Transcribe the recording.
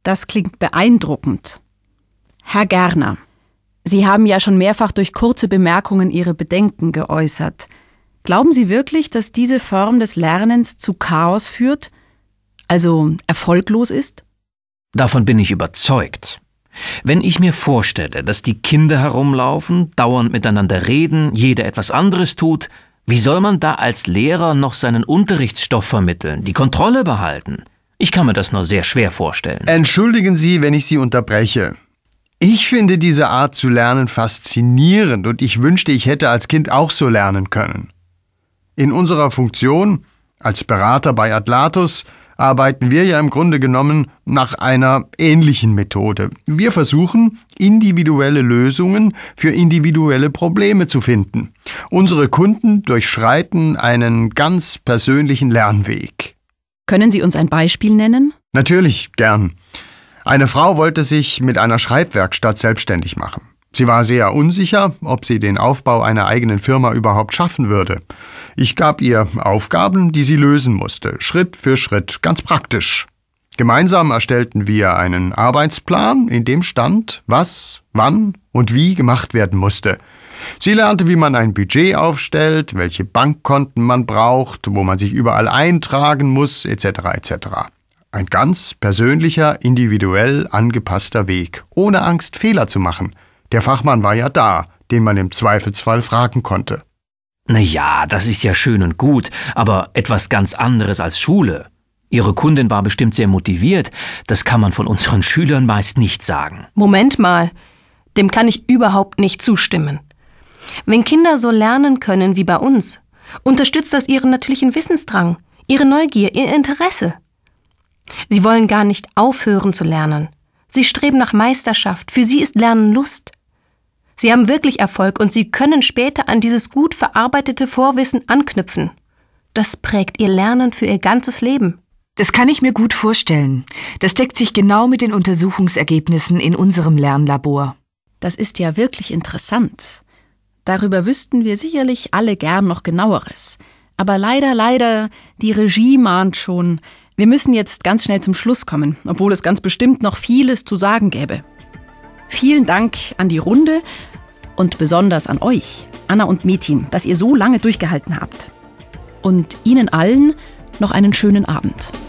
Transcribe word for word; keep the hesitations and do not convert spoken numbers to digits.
Das klingt beeindruckend. Herr Gerner, Sie haben ja schon mehrfach durch kurze Bemerkungen Ihre Bedenken geäußert. Glauben Sie wirklich, dass diese Form des Lernens zu Chaos führt, also erfolglos ist? Davon bin ich überzeugt. Wenn ich mir vorstelle, dass die Kinder herumlaufen, dauernd miteinander reden, jeder etwas anderes tut, wie soll man da als Lehrer noch seinen Unterrichtsstoff vermitteln, die Kontrolle behalten? Ich kann mir das nur sehr schwer vorstellen. Entschuldigen Sie, wenn ich Sie unterbreche. Ich finde diese Art zu lernen faszinierend und ich wünschte, ich hätte als Kind auch so lernen können. In unserer Funktion als Berater bei Atlatus arbeiten wir ja im Grunde genommen nach einer ähnlichen Methode. Wir versuchen, individuelle Lösungen für individuelle Probleme zu finden. Unsere Kunden durchschreiten einen ganz persönlichen Lernweg. Können Sie uns ein Beispiel nennen? Natürlich, gern. Eine Frau wollte sich mit einer Schreibwerkstatt selbstständig machen. Sie war sehr unsicher, ob sie den Aufbau einer eigenen Firma überhaupt schaffen würde. Ich gab ihr Aufgaben, die sie lösen musste, Schritt für Schritt, ganz praktisch. Gemeinsam erstellten wir einen Arbeitsplan, in dem stand, was, wann und wie gemacht werden musste. Sie lernte, wie man ein Budget aufstellt, welche Bankkonten man braucht, wo man sich überall eintragen muss, et cetera et cetera. Ein ganz persönlicher, individuell angepasster Weg, ohne Angst, Fehler zu machen. Der Fachmann war ja da, den man im Zweifelsfall fragen konnte. Na ja, das ist ja schön und gut, aber etwas ganz anderes als Schule. Ihre Kundin war bestimmt sehr motiviert. Das kann man von unseren Schülern meist nicht sagen. Moment mal, dem kann ich überhaupt nicht zustimmen. Wenn Kinder so lernen können wie bei uns, unterstützt das ihren natürlichen Wissensdrang, ihre Neugier, ihr Interesse. Sie wollen gar nicht aufhören zu lernen. Sie streben nach Meisterschaft. Für sie ist Lernen Lust. Sie haben wirklich Erfolg und sie können später an dieses gut verarbeitete Vorwissen anknüpfen. Das prägt ihr Lernen für ihr ganzes Leben. Das kann ich mir gut vorstellen. Das deckt sich genau mit den Untersuchungsergebnissen in unserem Lernlabor. Das ist ja wirklich interessant. Darüber wüssten wir sicherlich alle gern noch Genaueres. Aber leider, leider, die Regie mahnt schon. Wir müssen jetzt ganz schnell zum Schluss kommen, obwohl es ganz bestimmt noch vieles zu sagen gäbe. Vielen Dank an die Runde und besonders an euch, Anna und Metin, dass ihr so lange durchgehalten habt. Und Ihnen allen noch einen schönen Abend.